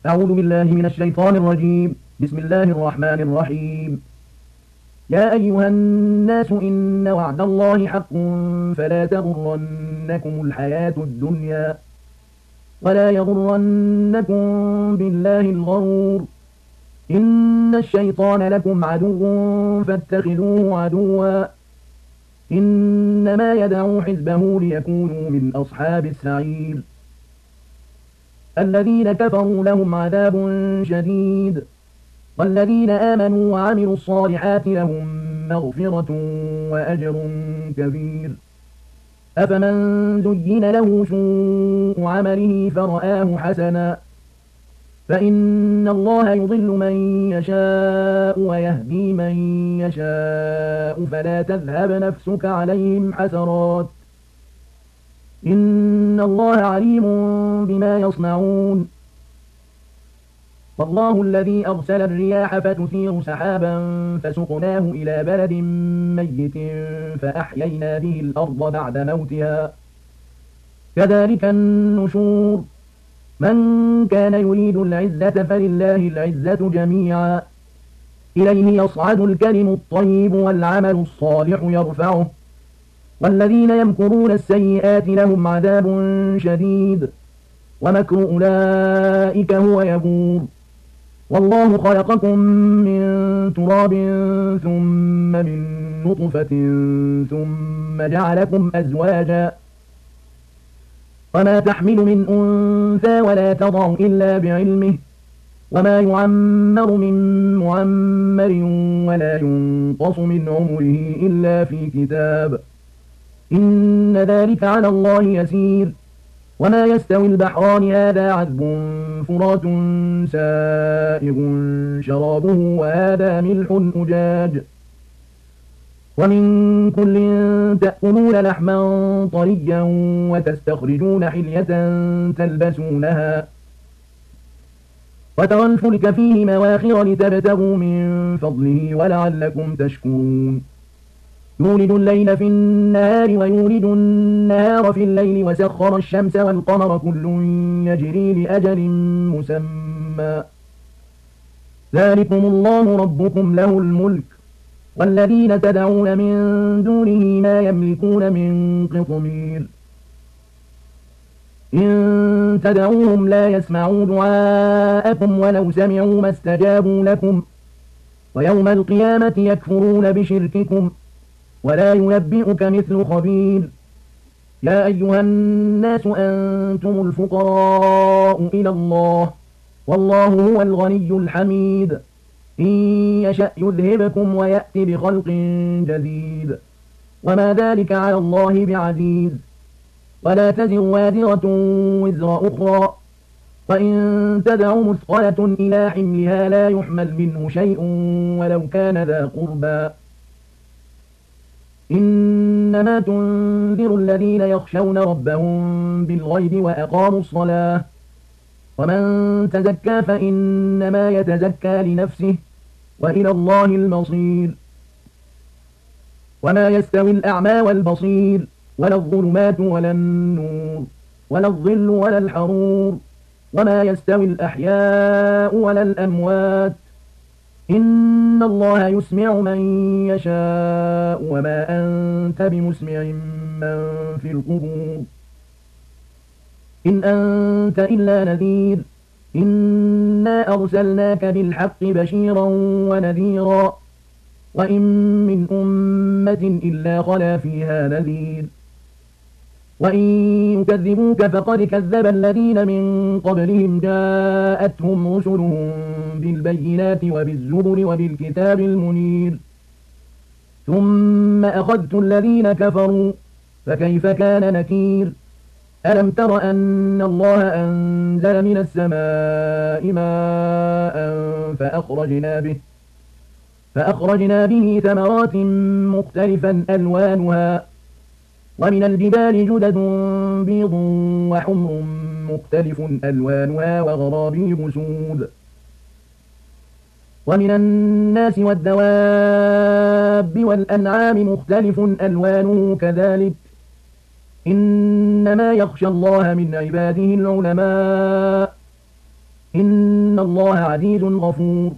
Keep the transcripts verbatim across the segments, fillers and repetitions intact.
أعوذ بالله من الشيطان الرجيم. بسم الله الرحمن الرحيم. يا أيها الناس إن وعد الله حق فلا تغرنكم الحياة الدنيا ولا يغرنكم بالله الغرور. إن الشيطان لكم عدو فاتخذوه عدوا إنما يدعو حزبه ليكونوا من أصحاب السعير. الذين كفروا لهم عذاب شديد والذين آمنوا وعملوا الصالحات لهم مغفرة وأجر كبير. أفمن زين له سوء عمله فرآه حسنا فإن الله يضل من يشاء ويهدي من يشاء فلا تذهب نفسك عليهم حسرات إن الله عليم بما يصنعون. والله الذي أرسل الرياح فتثير سحابا فسقناه إلى بلد ميت فأحيينا به الأرض بعد موتها كذلك النشور. من كان يريد العزة فلله العزة جميعا إليه يصعد الكلم الطيب والعمل الصالح يرفعه والذين يمكرون السيئات لهم عذاب شديد ومكر أولئك هو يبور. والله خلقكم من تراب ثم من نطفة ثم جعلكم أزواجا وما تحمل من أنثى ولا تضع إلا بعلمه وما يعمر من معمر ولا ينقص من عمره إلا في كتاب إن ذلك على الله يسير. وما يستوي البحران هذا عذب فرات سائغ شرابه وهذا ملح أجاج ومن كل تأكلون لحما طريا وتستخرجون حلية تلبسونها وترى الفلك فيه مواخر لتبتغوا من فضله ولعلكم تشكرون. يولد الليل في النهار ويولد النهار في الليل وسخر الشمس والقمر كل يجري لأجل مسمى ذلكم الله ربكم له الملك والذين تدعون من دونه ما يملكون من قطمير. إن تدعوهم لا يسمعوا دعاءكم ولو سمعوا ما استجابوا لكم ويوم القيامة يكفرون بشرككم ولا ينبئك مثل خبير. يا أيها الناس أنتم الفقراء إلى الله والله هو الغني الحميد إن يشأ يذهبكم ويأتي بخلق جديد وما ذلك على الله بعزيز. ولا تزر وازرة وزر أخرى وإن تدع مثقلة إلى حملها لا يحمل منه شيء ولو كان ذا قربى إنما تنذر الذين يخشون ربهم بالغيب وأقاموا الصلاة ومن تزكى فإنما يتزكى لنفسه وإلى الله المصير. وما يستوي الأعمى والبصير ولا الظلمات ولا النور ولا الظل ولا الحرور وما يستوي الأحياء ولا الأموات إن الله يسمع من يشاء وما أنت بمسمع من في القبور إن أنت إلا نذير إنا أرسلناك بالحق بشيرا ونذيرا وإن من أمة إلا خلا فيها نذير وإن يكذبوك فقد كذب الذين من قبلهم جاءتهم رسلهم بالبينات وبالزبر وبالكتاب المنير ثم أخذت الذين كفروا فكيف كان نكير. ألم تر أن الله أنزل من السماء ماء فأخرجنا به فأخرجنا به ثمرات مختلفا ألوانها ومن الجبال جدد بيض وحمر مختلف ألوانها وغرابيب سود ومن الناس والدواب والأنعام مختلف ألوانه كذلك إنما يخشى الله من عباده العلماء إن الله عزيز غفور.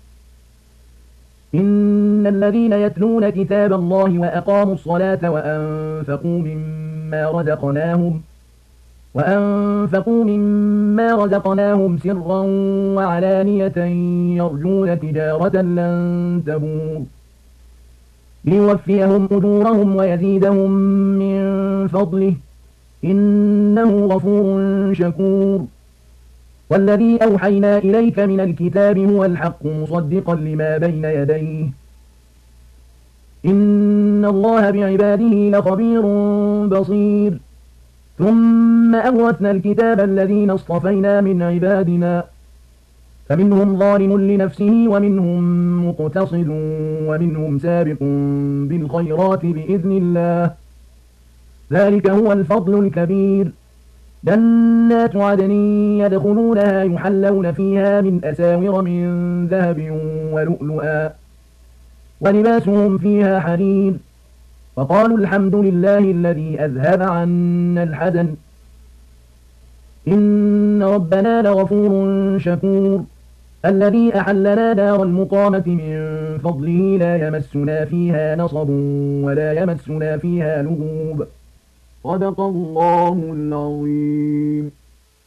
إن الذين يتلون كتاب الله وأقاموا الصلاة وأنفقوا مما رزقناهم وأنفقوا مما رزقناهم سرا وعلانية يرجون تجارة لن تبور ليوفيهم أجورهم ويزيدهم من فضله إنه غفور شكور. والذي أوحينا إليك من الكتاب هو الحق مصدقا لما بين يديه إن الله بعباده لخبير بصير. ثم أورثنا الكتاب الذين اصطفينا من عبادنا فمنهم ظالم لنفسه ومنهم مقتصد ومنهم سابق بالخيرات بإذن الله ذلك هو الفضل الكبير. جنات عدن يدخلونها يحلون فيها من أساور من ذهب ولؤلؤا ولباسهم فيها حرير وقالوا الحمد لله الذي أذهب عنا الحزن إن ربنا لغفور شكور. الذي أحلنا دار المقامة من فضله لا يمسنا فيها نصب ولا يمسنا فيها لغوب. صدق الله العظيم.